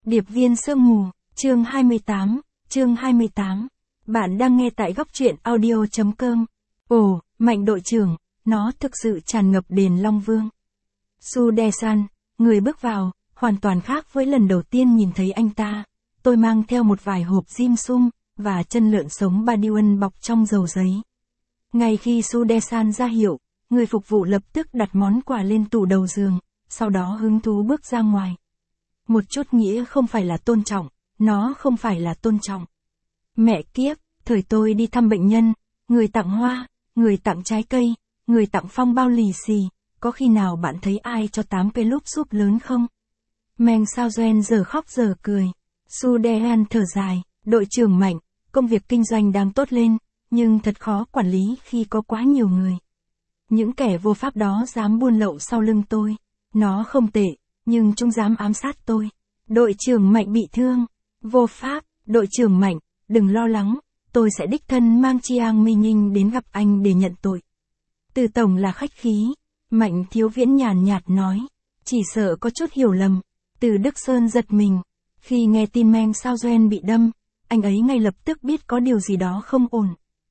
Điệp viên sương mù, chương 28. Bạn đang nghe tại góc truyện audio.com. Ồ, Mạnh đội trưởng, nó thực sự tràn ngập đền Long Vương. Su Desan, người bước vào, hoàn toàn khác với lần đầu tiên nhìn thấy anh ta. Tôi mang theo một vài hộp dim sum, và chân lợn sống Badiouan bọc trong dầu giấy. Ngay khi Su Desan ra hiệu, người phục vụ lập tức đặt món quà lên tủ đầu giường, sau đó hứng thú bước ra ngoài. Một chút nghĩa không phải là tôn trọng, nó không phải là tôn trọng. Mẹ kiếp, thời tôi đi thăm bệnh nhân, người tặng hoa, người tặng trái cây, người tặng phong bao lì xì, có khi nào bạn thấy ai cho 8 cái lúp xúp lớn không? Meng Sao Doen giờ khóc giờ cười. Su Dehan thở dài, đội trưởng Mạnh, công việc kinh doanh đang tốt lên, nhưng thật khó quản lý khi có quá nhiều người. Những kẻ vô pháp đó dám buôn lậu sau lưng tôi. Nó không tệ, nhưng chúng dám ám sát tôi. Đội trưởng Mạnh bị thương. Vô pháp, đội trưởng Mạnh, đừng lo lắng, tôi sẽ đích thân mang Chiang Minh đến gặp anh để nhận tội. Từ tổng là khách khí. Mạnh Thiếu Viễn nhàn nhạt nói. Chỉ sợ có chút hiểu lầm. Từ Đức Sơn giật mình. Khi nghe tin Meng Sao Doen bị đâm, anh ấy ngay lập tức biết có điều gì đó không ổn.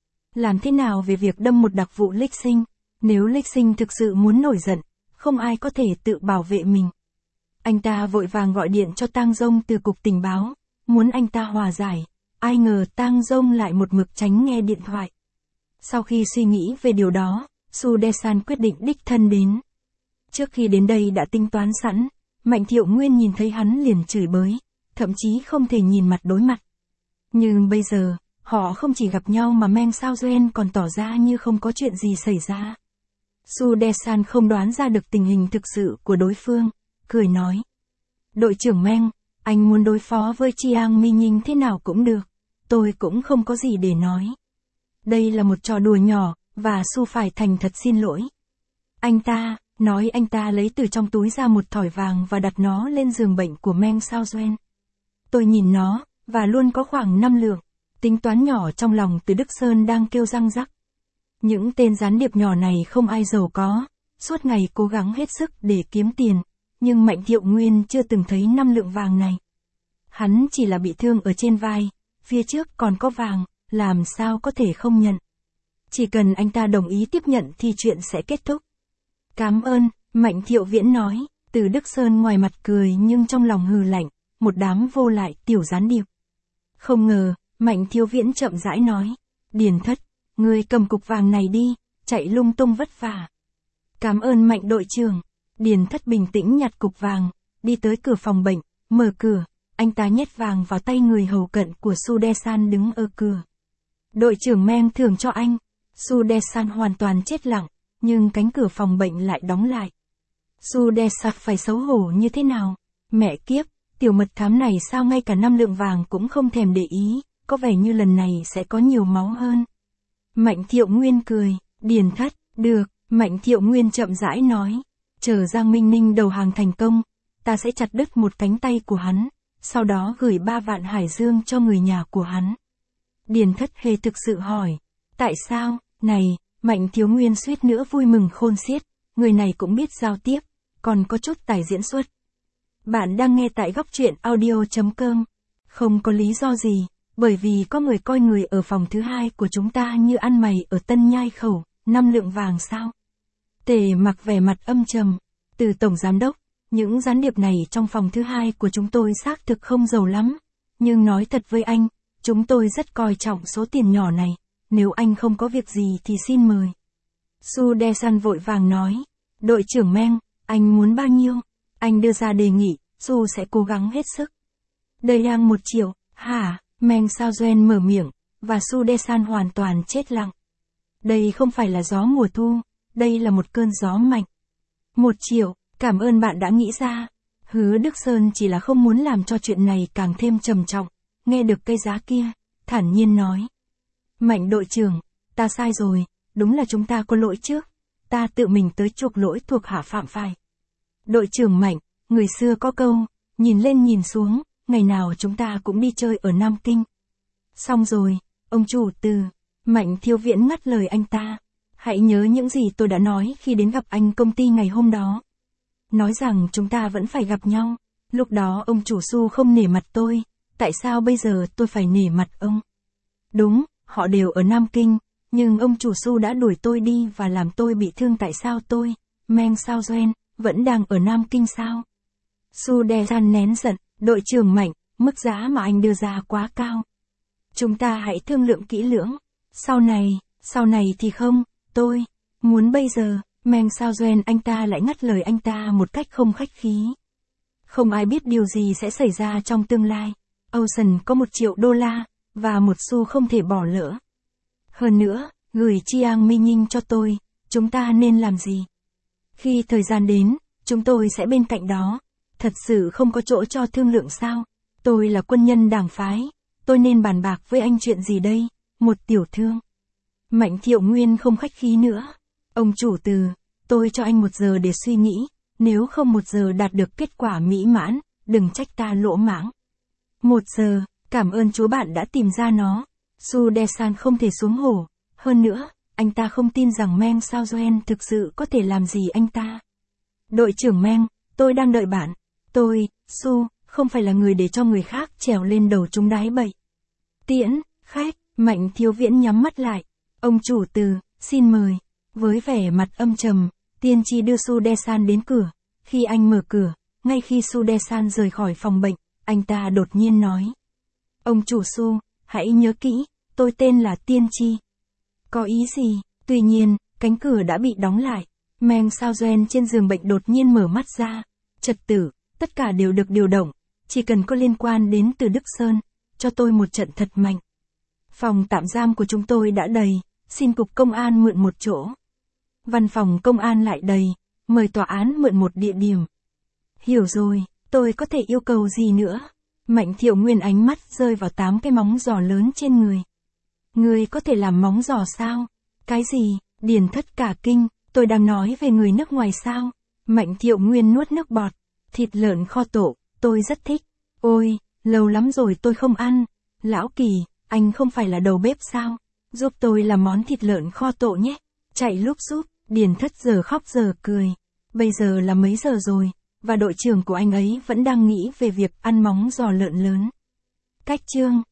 Làm thế nào về việc đâm một đặc vụ Lịch Sinh? Nếu Lịch Sinh thực sự muốn nổi giận, không ai có thể tự bảo vệ mình. Anh ta vội vàng gọi điện cho Tang Dông từ cục tình báo, muốn anh ta hòa giải. Ai ngờ Tang Dông lại một mực tránh nghe điện thoại. Sau khi suy nghĩ về điều đó, Su Desan quyết định đích thân đến. Trước khi đến đây đã tính toán sẵn, Mạnh Thiệu Nguyên nhìn thấy hắn liền chửi bới, thậm chí không thể nhìn mặt đối mặt. Nhưng bây giờ, họ không chỉ gặp nhau mà Meng Sao Doen còn tỏ ra như không có chuyện gì xảy ra. Su Desan không đoán ra được tình hình thực sự của đối phương, cười nói. Đội trưởng Meng, anh muốn đối phó với Chiang Minh thế nào cũng được, tôi cũng không có gì để nói. Đây là một trò đùa nhỏ, và Su phải thành thật xin lỗi. Anh ta lấy từ trong túi ra một thỏi vàng và đặt nó lên giường bệnh của Meng Sao Doen. Tôi nhìn nó, và luôn có khoảng 5 lượng. Tính toán nhỏ trong lòng Từ Đức Sơn đang kêu răng rắc. Những tên gián điệp nhỏ này không ai giàu có, suốt ngày cố gắng hết sức để kiếm tiền, nhưng Mạnh Thiệu Nguyên chưa từng thấy 5 lượng vàng này. Hắn chỉ là bị thương ở trên vai, phía trước còn có vàng, làm sao có thể không nhận. Chỉ cần anh ta đồng ý tiếp nhận thì chuyện sẽ kết thúc. Cảm ơn, Mạnh Thiệu Viễn nói. Từ Đức Sơn ngoài mặt cười nhưng trong lòng hừ lạnh, một đám vô lại tiểu gián điệp. Không ngờ, Mạnh Thiếu Viễn chậm rãi nói. Điền Thất, ngươi cầm cục vàng này đi, chạy lung tung vất vả. Cảm ơn Mạnh đội trưởng. Điền Thất bình tĩnh nhặt cục vàng, đi tới cửa phòng bệnh, mở cửa, anh ta nhét vàng vào tay người hầu cận của Su Desan đứng ở cửa. Đội trưởng Meng thưởng cho anh. Su Desan hoàn toàn chết lặng, nhưng cánh cửa phòng bệnh lại đóng lại. Su Desan phải xấu hổ như thế nào? Mẹ kiếp, tiểu mật thám này sao ngay cả 5 lượng vàng cũng không thèm để ý, có vẻ như lần này sẽ có nhiều máu hơn. Mạnh Thiệu Nguyên cười, Điền Thất, được, Mạnh Thiệu Nguyên chậm rãi nói. Chờ Giang Minh Ninh đầu hàng thành công, ta sẽ chặt đứt một cánh tay của hắn, sau đó gửi 3 vạn hải dương cho người nhà của hắn. Điền Thất hề thực sự hỏi, tại sao, này, Mạnh Thiếu Nguyên suýt nữa vui mừng khôn xiết, người này cũng biết giao tiếp, còn có chút tài diễn xuất. Bạn đang nghe tại góc truyện audio.com. Không có lý do gì, bởi vì có người coi người ở phòng thứ 2 của chúng ta như ăn mày ở Tân Nhai Khẩu, 5 lượng vàng sao? Tề Mặc vẻ mặt âm trầm. Từ tổng giám đốc, những gián điệp này trong phòng thứ 2 của chúng tôi xác thực không giàu lắm, nhưng nói thật với anh, chúng tôi rất coi trọng số tiền nhỏ này, nếu anh không có việc gì thì xin mời. Su Desan vội vàng nói, đội trưởng Meng, anh muốn bao nhiêu? Anh đưa ra đề nghị, Su sẽ cố gắng hết sức. Đây đang 1 triệu, hả? Meng Sao Doen mở miệng, và Su Desan hoàn toàn chết lặng. Đây không phải là gió mùa thu, đây là một cơn gió mạnh. 1 triệu, cảm ơn bạn đã nghĩ ra. Hứa Đức Sơn chỉ là không muốn làm cho chuyện này càng thêm trầm trọng, nghe được cái giá kia, thản nhiên nói. Mạnh đội trưởng, ta sai rồi, đúng là chúng ta có lỗi trước, ta tự mình tới chuộc lỗi thuộc hạ phạm phải. Đội trưởng Mạnh, người xưa có câu, nhìn lên nhìn xuống, ngày nào chúng ta cũng đi chơi ở Nam Kinh. Xong rồi, ông chủ Từ. Mạnh Thiếu Viễn ngắt lời anh ta. Hãy nhớ những gì tôi đã nói khi đến gặp anh công ty ngày hôm đó. Nói rằng chúng ta vẫn phải gặp nhau, Lúc đó ông chủ Su không nể mặt tôi, tại sao bây giờ tôi phải nể mặt ông? Đúng, họ đều ở Nam Kinh, nhưng ông chủ Su đã đuổi tôi đi và làm tôi bị thương, tại sao tôi, Meng Sao Duan, vẫn đang ở Nam Kinh sao? Su Desan nén giận, đội trưởng Mạnh, mức giá mà anh đưa ra quá cao. Chúng ta hãy thương lượng kỹ lưỡng. Sau này thì không, tôi muốn bây giờ. Meng Sao Duan anh ta lại ngắt lời anh ta một cách không khách khí. Không ai biết điều gì sẽ xảy ra trong tương lai. Ocean có 1 triệu đô la, và một xu không thể bỏ lỡ. Hơn nữa, gửi Chiang Mi-nhing cho tôi, chúng ta nên làm gì? Khi thời gian đến, chúng tôi sẽ bên cạnh đó. Thật sự không có chỗ cho thương lượng sao? Tôi là quân nhân đảng phái, tôi nên bàn bạc với anh chuyện gì đây? Một tiểu thương. Mạnh Thiệu Nguyên không khách khí nữa. Ông chủ Từ, tôi cho anh 1 giờ để suy nghĩ, nếu không 1 giờ đạt được kết quả mỹ mãn, đừng trách ta lỗ mãng. 1 giờ, cảm ơn Chúa bạn đã tìm ra nó. Su Desan không thể xuống hổ, hơn nữa, anh ta không tin rằng Meng Sao Duan thực sự có thể làm gì anh ta. Đội trưởng Meng, tôi đang đợi bạn. Tôi, Su, không phải là người để cho người khác trèo lên đầu chúng đái bậy. Tiễn, khách, Mạnh Thiếu Viễn nhắm mắt lại. Ông chủ Từ, xin mời. Với vẻ mặt âm trầm, tiên tri đưa Su Desan đến cửa. Khi anh mở cửa, ngay khi Su Desan rời khỏi phòng bệnh, anh ta đột nhiên nói. Ông chủ Su, hãy nhớ kỹ, tôi tên là tiên tri. Có ý gì? Tuy nhiên, cánh cửa đã bị đóng lại. Meng Sao Duan trên giường bệnh đột nhiên mở mắt ra. Trật tự, tất cả đều được điều động. Chỉ cần có liên quan đến Từ Đức Sơn, cho tôi một trận thật mạnh. Phòng tạm giam của chúng tôi đã đầy, xin cục công an mượn một chỗ. Văn phòng công an lại đầy, mời tòa án mượn một địa điểm. Hiểu rồi, tôi có thể yêu cầu gì nữa? Mạnh Thiệu Nguyên ánh mắt rơi vào 8 cái móng giò lớn trên người. Người có thể làm móng giò sao? Cái gì? Điền Thất cả kinh, tôi đang nói về người nước ngoài sao? Mạnh Thiệu Nguyên nuốt nước bọt. Thịt lợn kho tộ, tôi rất thích. Ôi, lâu lắm rồi tôi không ăn. Lão Kỳ, anh không phải là đầu bếp sao? Giúp tôi làm món thịt lợn kho tộ nhé. Chạy lúc giúp, Điền Thất giờ khóc giờ cười. Bây giờ là mấy giờ rồi, và đội trưởng của anh ấy vẫn đang nghĩ về việc ăn móng giò lợn lớn. Cách chương